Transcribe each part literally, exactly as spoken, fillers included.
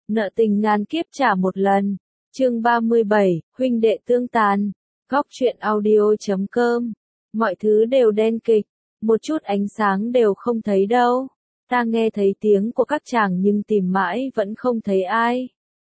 Nợ tình ngàn kiếp trả một lần. Chương ba mươi bảy, huynh đệ tương tàn. Góc truyện audio chấm com. Mọi thứ đều đen kịch, một chút ánh sáng đều không thấy đâu. Ta nghe thấy tiếng của các chàng nhưng tìm mãi vẫn không thấy ai.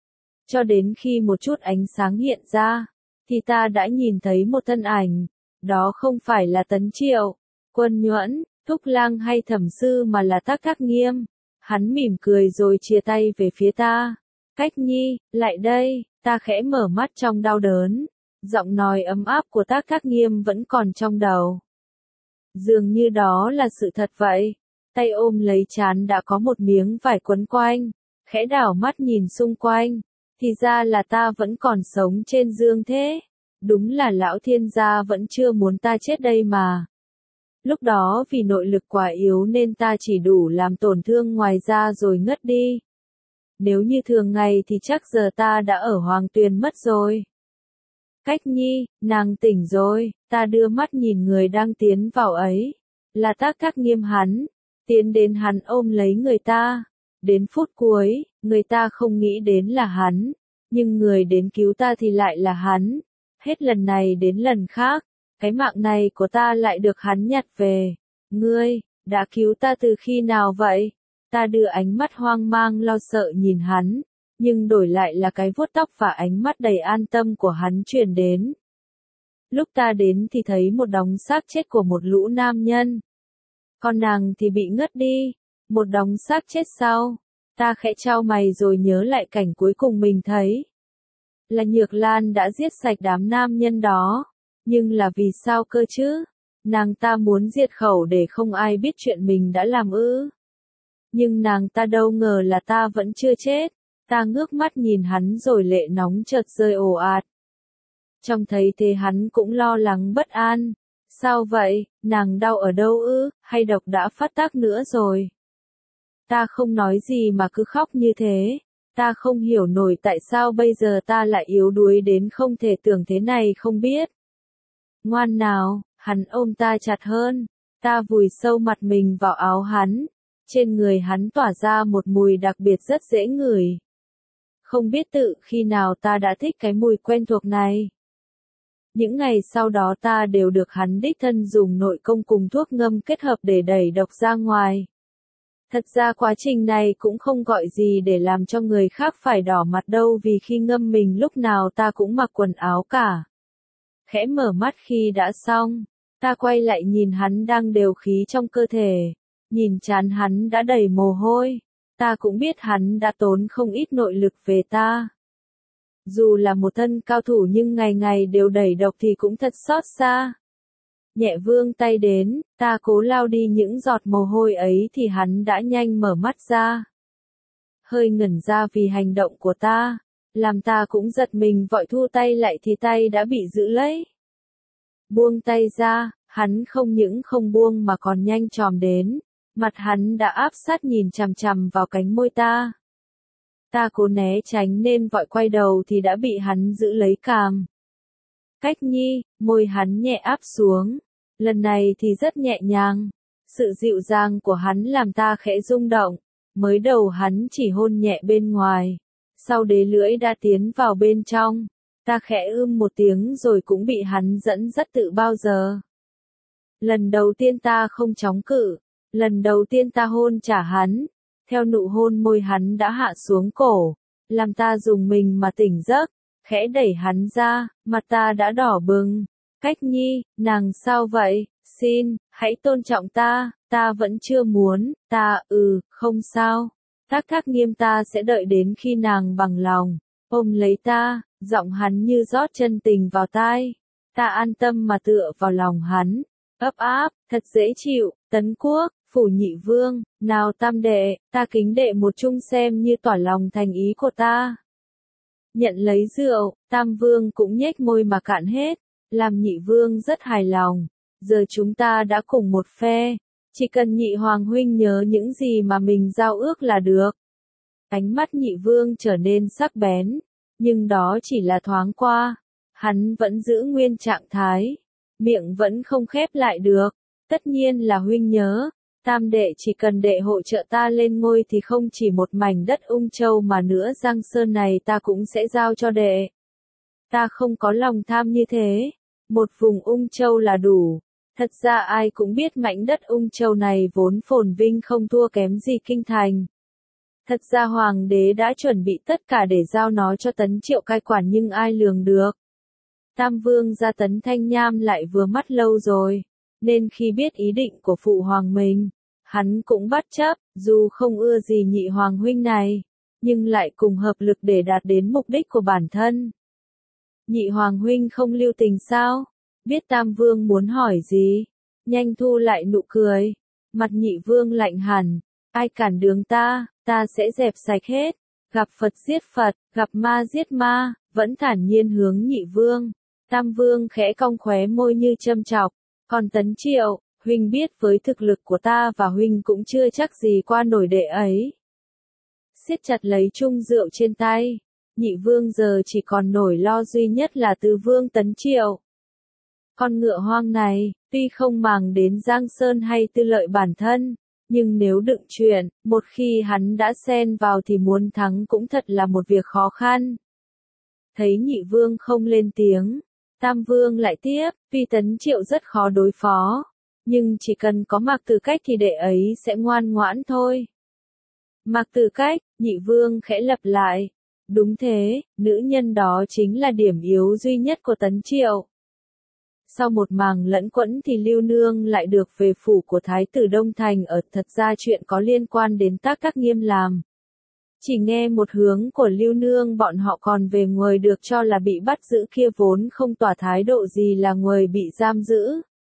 Cho đến khi một chút ánh sáng hiện ra, thì ta đã nhìn thấy một thân ảnh. Đó không phải là Tấn Triệu, Quân Nhuẫn, Thúc Lang hay Thẩm Sư mà là Tắc Thác Nghiêm. Hắn mỉm cười rồi chia tay về phía ta. Cách Nhi, lại đây, ta khẽ mở mắt trong đau đớn. Giọng nói ấm áp của Tắc Thác Nghiêm vẫn còn trong đầu. Dường như đó là sự thật vậy. Tay ôm lấy trán đã có một miếng vải quấn quanh. Khẽ đảo mắt nhìn xung quanh. Thì ra là ta vẫn còn sống trên dương thế. Đúng là lão thiên gia vẫn chưa muốn ta chết đây mà. Lúc đó vì nội lực quá yếu nên ta chỉ đủ làm tổn thương ngoài da rồi ngất đi. Nếu như thường ngày thì chắc giờ ta đã ở Hoàng Tuyền mất rồi. Cách Nhi, nàng tỉnh rồi, ta đưa mắt nhìn người đang tiến vào ấy. Là Tắc Thác Nghiêm hắn. Tiến đến hắn ôm lấy người ta. Đến phút cuối, người ta không nghĩ đến là hắn. Nhưng người đến cứu ta thì lại là hắn. Hết lần này đến lần khác, cái mạng này của ta lại được hắn nhặt về. Ngươi, đã cứu ta từ khi nào vậy? Ta đưa ánh mắt hoang mang lo sợ nhìn hắn, nhưng đổi lại là cái vuốt tóc và ánh mắt đầy an tâm của hắn truyền đến. Lúc ta đến thì thấy một đống xác chết của một lũ nam nhân. Còn nàng thì bị ngất đi, một đống xác chết sau. Ta khẽ chau mày rồi nhớ lại cảnh cuối cùng mình thấy. Là Nhược Lan đã giết sạch đám nam nhân đó. Nhưng là vì sao cơ chứ? Nàng ta muốn diệt khẩu để không ai biết chuyện mình đã làm ư? Nhưng nàng ta đâu ngờ là ta vẫn chưa chết. Ta ngước mắt nhìn hắn rồi lệ nóng chợt rơi ồ ạt. Trông thấy thế hắn cũng lo lắng bất an. Sao vậy, nàng đau ở đâu ư, hay độc đã phát tác nữa rồi? Ta không nói gì mà cứ khóc như thế. Ta không hiểu nổi tại sao bây giờ ta lại yếu đuối đến không thể tưởng thế này không biết. Ngoan nào, hắn ôm ta chặt hơn. Ta vùi sâu mặt mình vào áo hắn. Trên người hắn tỏa ra một mùi đặc biệt rất dễ ngửi. Không biết tự khi nào ta đã thích cái mùi quen thuộc này. Những ngày sau đó ta đều được hắn đích thân dùng nội công cùng thuốc ngâm kết hợp để đẩy độc ra ngoài. Thật ra quá trình này cũng không gọi gì để làm cho người khác phải đỏ mặt đâu vì khi ngâm mình lúc nào ta cũng mặc quần áo cả. Khẽ mở mắt khi đã xong, ta quay lại nhìn hắn đang đều khí trong cơ thể. Nhìn trán hắn đã đầy mồ hôi, ta cũng biết hắn đã tốn không ít nội lực về ta. Dù là một thân cao thủ nhưng ngày ngày đều đẩy độc thì cũng thật xót xa. Nhẹ vươn tay đến, ta cố lau đi những giọt mồ hôi ấy thì hắn đã nhanh mở mắt ra. Hơi ngẩn ra vì hành động của ta, làm ta cũng giật mình vội thu tay lại thì tay đã bị giữ lấy. Buông tay ra, hắn không những không buông mà còn nhanh chồm đến. Mặt hắn đã áp sát nhìn chằm chằm vào cánh môi ta. Ta cố né tránh nên vội quay đầu thì đã bị hắn giữ lấy cằm. Cách Nhi, môi hắn nhẹ áp xuống. Lần này thì rất nhẹ nhàng. Sự dịu dàng của hắn làm ta khẽ rung động. Mới đầu hắn chỉ hôn nhẹ bên ngoài. Sau đế lưỡi đã tiến vào bên trong. Ta khẽ ưm một tiếng rồi cũng bị hắn dẫn dắt tự bao giờ. Lần đầu tiên ta không chống cự. Lần đầu tiên ta hôn trả hắn. Theo nụ hôn môi hắn đã hạ xuống cổ. Làm ta dùng mình mà tỉnh giấc. Khẽ đẩy hắn ra, mặt ta đã đỏ bừng. Cách Nhi, nàng sao vậy? Xin, hãy tôn trọng ta, ta vẫn chưa muốn, ta, ừ, không sao. Tắc Thác Nghiêm ta sẽ đợi đến khi nàng bằng lòng. Ôm lấy ta, giọng hắn như rót chân tình vào tai. Ta an tâm mà tựa vào lòng hắn. Ấp áp, thật dễ chịu, Tấn Quốc, Phủ Nhị Vương, nào tam đệ, ta kính đệ một chung xem như tỏ lòng thành ý của ta. Nhận lấy rượu, Tam Vương cũng nhếch môi mà cạn hết, làm Nhị Vương rất hài lòng. Giờ chúng ta đã cùng một phe, chỉ cần Nhị Hoàng huynh nhớ những gì mà mình giao ước là được. Ánh mắt Nhị Vương trở nên sắc bén, nhưng đó chỉ là thoáng qua. Hắn vẫn giữ nguyên trạng thái, miệng vẫn không khép lại được. Tất nhiên là huynh nhớ, Tam đệ chỉ cần đệ hỗ trợ ta lên ngôi thì không chỉ một mảnh đất Ung Châu mà nữa Giang Sơn này ta cũng sẽ giao cho đệ. Ta không có lòng tham như thế, một vùng Ung Châu là đủ. Thật ra ai cũng biết mảnh đất Ung Châu này vốn phồn vinh không thua kém gì kinh thành. Thật ra hoàng đế đã chuẩn bị tất cả để giao nó cho Tấn Triệu cai quản nhưng ai lường được. Tam vương gia Tấn Thanh Nham lại vừa mắt lâu rồi, nên khi biết ý định của phụ hoàng mình, hắn cũng bất chấp, dù không ưa gì nhị hoàng huynh này, nhưng lại cùng hợp lực để đạt đến mục đích của bản thân. Nhị hoàng huynh không lưu tình sao? Biết Tam vương muốn hỏi gì, nhanh thu lại nụ cười, mặt nhị vương lạnh hẳn, ai cản đường ta, ta sẽ dẹp sạch hết, gặp Phật giết Phật, gặp ma giết ma, vẫn thản nhiên hướng nhị vương. Tam vương khẽ cong khóe môi như châm chọc, còn Tấn Triệu, huynh biết với thực lực của ta và huynh cũng chưa chắc gì qua nổi đệ ấy. Siết chặt lấy chung rượu trên tay, nhị vương giờ chỉ còn nổi lo duy nhất là tứ vương Tấn Triệu. Con ngựa hoang này, tuy không màng đến Giang Sơn hay tư lợi bản thân, nhưng nếu đựng chuyện, một khi hắn đã xen vào thì muốn thắng cũng thật là một việc khó khăn. Thấy nhị vương không lên tiếng, Tam vương lại tiếp, tuy Tấn Triệu rất khó đối phó, nhưng chỉ cần có Mạc Tử Cách thì đệ ấy sẽ ngoan ngoãn thôi. Mạc Tử Cách, nhị vương khẽ lặp lại. Đúng thế, nữ nhân đó chính là điểm yếu duy nhất của Tấn Triệu. Sau một màng lẫn quẫn thì Lưu Nương lại được về phủ của Thái tử Đông Thành ở, thật ra chuyện có liên quan đến Tác Các Nghiêm làm. Chỉ nghe một hướng của Lưu Nương bọn họ còn về người được cho là bị bắt giữ kia vốn không tỏ thái độ gì là người bị giam giữ.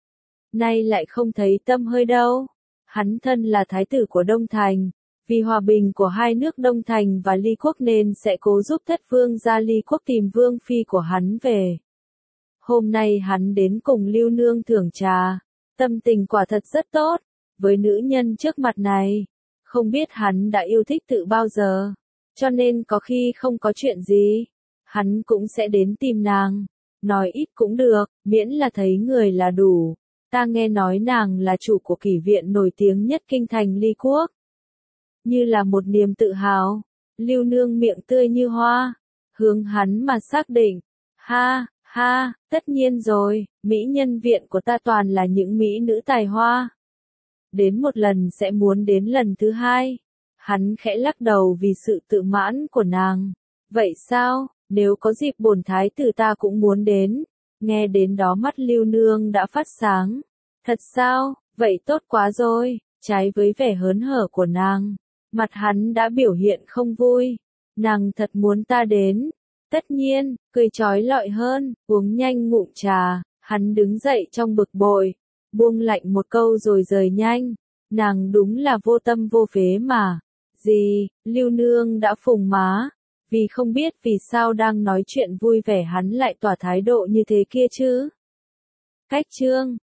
Nay lại không thấy tâm hơi đâu. Hắn thân là thái tử của Đông Thành, vì hòa bình của hai nước Đông Thành và Ly Quốc nên sẽ cố giúp thất vương gia Ly Quốc tìm vương phi của hắn về. Hôm nay hắn đến cùng Lưu Nương thưởng trà, tâm tình quả thật rất tốt, với nữ nhân trước mặt này. Không biết hắn đã yêu thích tự bao giờ, cho nên có khi không có chuyện gì, hắn cũng sẽ đến tìm nàng. Nói ít cũng được, miễn là thấy người là đủ. Ta nghe nói nàng là chủ của kỷ viện nổi tiếng nhất kinh thành Ly Quốc. Như là một niềm tự hào, Lưu Nương miệng tươi như hoa, hướng hắn mà xác định. Ha, ha, tất nhiên rồi, mỹ nhân viện của ta toàn là những mỹ nữ tài hoa. Đến một lần sẽ muốn đến lần thứ hai. Hắn khẽ lắc đầu vì sự tự mãn của nàng. Vậy sao, nếu có dịp bổn thái tử ta cũng muốn đến. Nghe đến đó mắt Lưu Nương đã phát sáng. Thật sao, vậy tốt quá rồi. Trái với vẻ hớn hở của nàng, mặt hắn đã biểu hiện không vui. Nàng thật muốn ta đến. Tất nhiên, cười trói lọi hơn, uống nhanh ngụm trà. Hắn đứng dậy trong bực bội, buông lạnh một câu rồi rời nhanh. Nàng đúng là vô tâm vô phế mà. Gì, Lưu Nương đã phùng má. Vì không biết vì sao đang nói chuyện vui vẻ hắn lại tỏ thái độ như thế kia chứ. Cách chương